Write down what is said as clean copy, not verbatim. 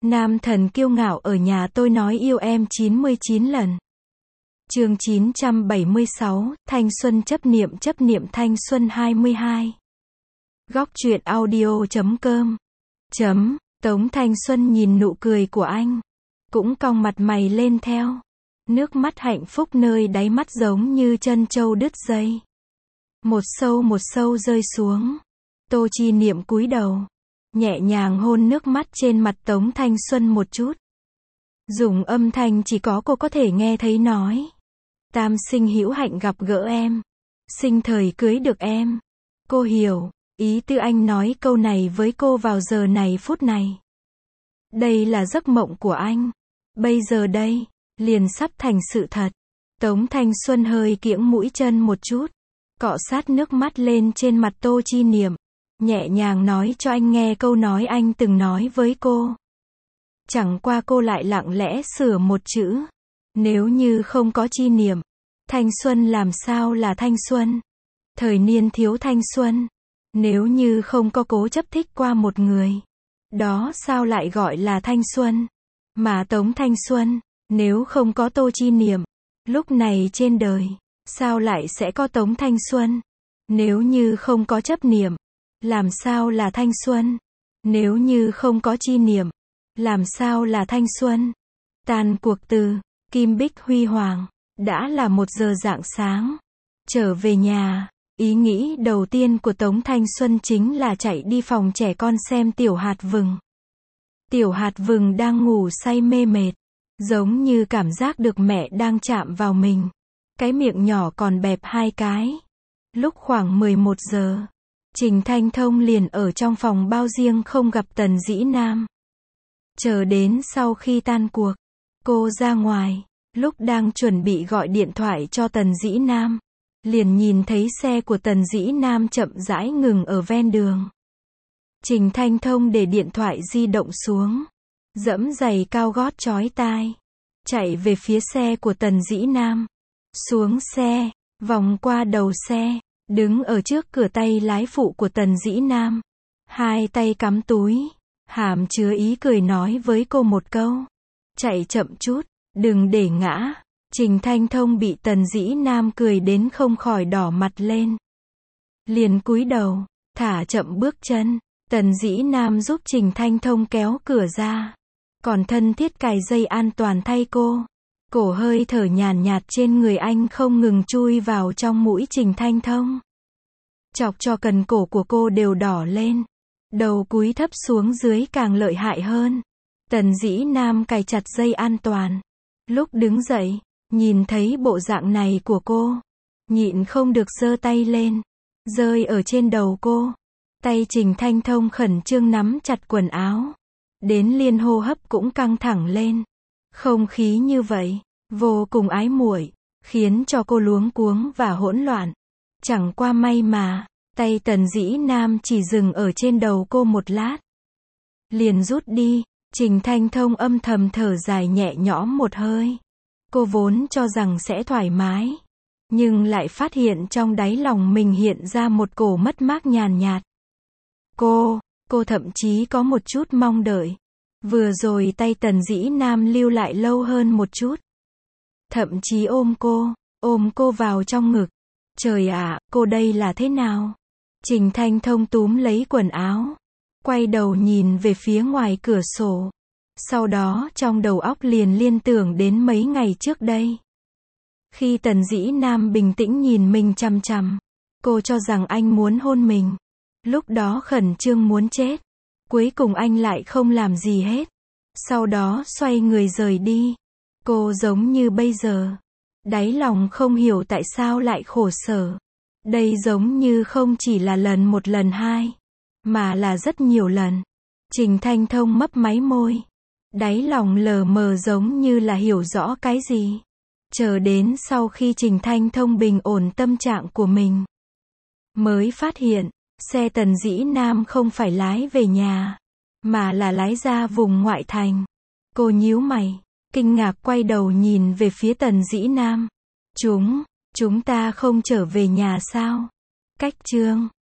Nam thần kiêu ngạo ở nhà tôi nói yêu em 99 lần. Chương 976, Thanh xuân chấp niệm thanh xuân 22. Góc truyện audio.com. Tống Thanh Xuân nhìn nụ cười của anh, cũng cong mặt mày lên theo. Nước mắt hạnh phúc nơi đáy mắt giống như chân trâu đứt dây. Một sâu rơi xuống. Tô Chi Niệm cúi đầu, nhẹ nhàng hôn nước mắt trên mặt Tống Thanh Xuân một chút. Dùng âm thanh chỉ có cô có thể nghe thấy nói. Tam sinh hữu hạnh gặp gỡ em. Sinh thời cưới được em. Cô hiểu ý tư anh nói câu này với cô vào giờ này phút này. Đây là giấc mộng của anh. Bây giờ đây, liền sắp thành sự thật. Tống Thanh Xuân hơi kiễng mũi chân một chút, cọ sát nước mắt lên trên mặt Tô Chi Niệm, nhẹ nhàng nói cho anh nghe câu nói anh từng nói với cô. Chẳng qua cô lại lặng lẽ sửa một chữ. Nếu như không có Chi Niệm, thanh xuân làm sao là thanh xuân? Thời niên thiếu thanh xuân. Nếu như không có cố chấp thích qua một người, đó sao lại gọi là thanh xuân? Mà Tống Thanh Xuân, nếu không có Tô Chi Niệm, lúc này trên đời, sao lại sẽ có Tống Thanh Xuân? Nếu như không có chấp niệm, làm sao là thanh xuân? Nếu như không có Chi Niệm, làm sao là thanh xuân? Tàn cuộc từ Kim Bích huy hoàng, đã là 1 giờ rạng sáng. Trở về nhà, ý nghĩ đầu tiên của Tống Thanh Xuân chính là chạy đi phòng trẻ con xem Tiểu Hạt Vừng. Tiểu Hạt Vừng đang ngủ say mê mệt, giống như cảm giác được mẹ đang chạm vào mình. Cái miệng nhỏ còn bẹp 2 cái. Lúc khoảng 11 giờ, Trình Thanh Thông liền ở trong phòng bao riêng không gặp Tần Dĩ Nam. Chờ đến sau khi tan cuộc, cô ra ngoài, lúc đang chuẩn bị gọi điện thoại cho Tần Dĩ Nam, liền nhìn thấy xe của Tần Dĩ Nam chậm rãi ngừng ở ven đường. Trình Thanh Thông để điện thoại di động xuống, giẫm giày cao gót chói tai, chạy về phía xe của Tần Dĩ Nam. Xuống xe, vòng qua đầu xe, đứng ở trước cửa tay lái phụ của Tần Dĩ Nam. 2 tay cắm túi, hàm chứa ý cười nói với cô một câu. Chạy chậm chút, đừng để ngã. Trình Thanh Thông bị Tần Dĩ Nam cười đến không khỏi đỏ mặt lên. Liền cúi đầu, thả chậm bước chân. Tần Dĩ Nam giúp Trình Thanh Thông kéo cửa ra, còn thân thiết cài dây an toàn thay cô. Cổ hơi thở nhàn nhạt trên người anh không ngừng chui vào trong mũi Trình Thanh Thông, chọc cho cần cổ của cô đều đỏ lên. Đầu cúi thấp xuống dưới càng lợi hại hơn. Tần Dĩ Nam cài chặt dây an toàn. Lúc đứng dậy, nhìn thấy bộ dạng này của cô, nhịn không được giơ tay lên, rơi ở trên đầu cô. Tay Trình Thanh Thông khẩn trương nắm chặt quần áo, đến liên hô hấp cũng căng thẳng lên. Không khí như vậy, vô cùng ái muội, khiến cho cô luống cuống và hỗn loạn. Chẳng qua may mà, tay Tần Dĩ Nam chỉ dừng ở trên đầu cô một lát, liền rút đi. Trình Thanh Thông âm thầm thở dài nhẹ nhõm một hơi. Cô vốn cho rằng sẽ thoải mái, nhưng lại phát hiện trong đáy lòng mình hiện ra một cổ mất mát nhàn nhạt. Cô thậm chí có một chút mong đợi. Vừa rồi tay Tần Dĩ Nam lưu lại lâu hơn một chút. Thậm chí ôm cô vào trong ngực. Trời ạ, cô đây là thế nào? Trình Thanh Thông túm lấy quần áo, quay đầu nhìn về phía ngoài cửa sổ. Sau đó trong đầu óc liền liên tưởng đến mấy ngày trước đây. Khi Tần Dĩ Nam bình tĩnh nhìn mình chằm chằm, cô cho rằng anh muốn hôn mình. Lúc đó khẩn trương muốn chết. Cuối cùng anh lại không làm gì hết. Sau đó xoay người rời đi. Cô giống như bây giờ, đáy lòng không hiểu tại sao lại khổ sở. Đây giống như không chỉ là một lần 2, mà là rất nhiều lần. Trình Thanh Thông mấp máy môi, đáy lòng lờ mờ giống như là hiểu rõ cái gì. Chờ đến sau khi Trình Thanh Thông bình ổn tâm trạng của mình, mới phát hiện, xe Tần Dĩ Nam không phải lái về nhà, mà là lái ra vùng ngoại thành. Cô nhíu mày, kinh ngạc quay đầu nhìn về phía Tần Dĩ Nam. Chúng ta không trở về nhà sao? Cách chương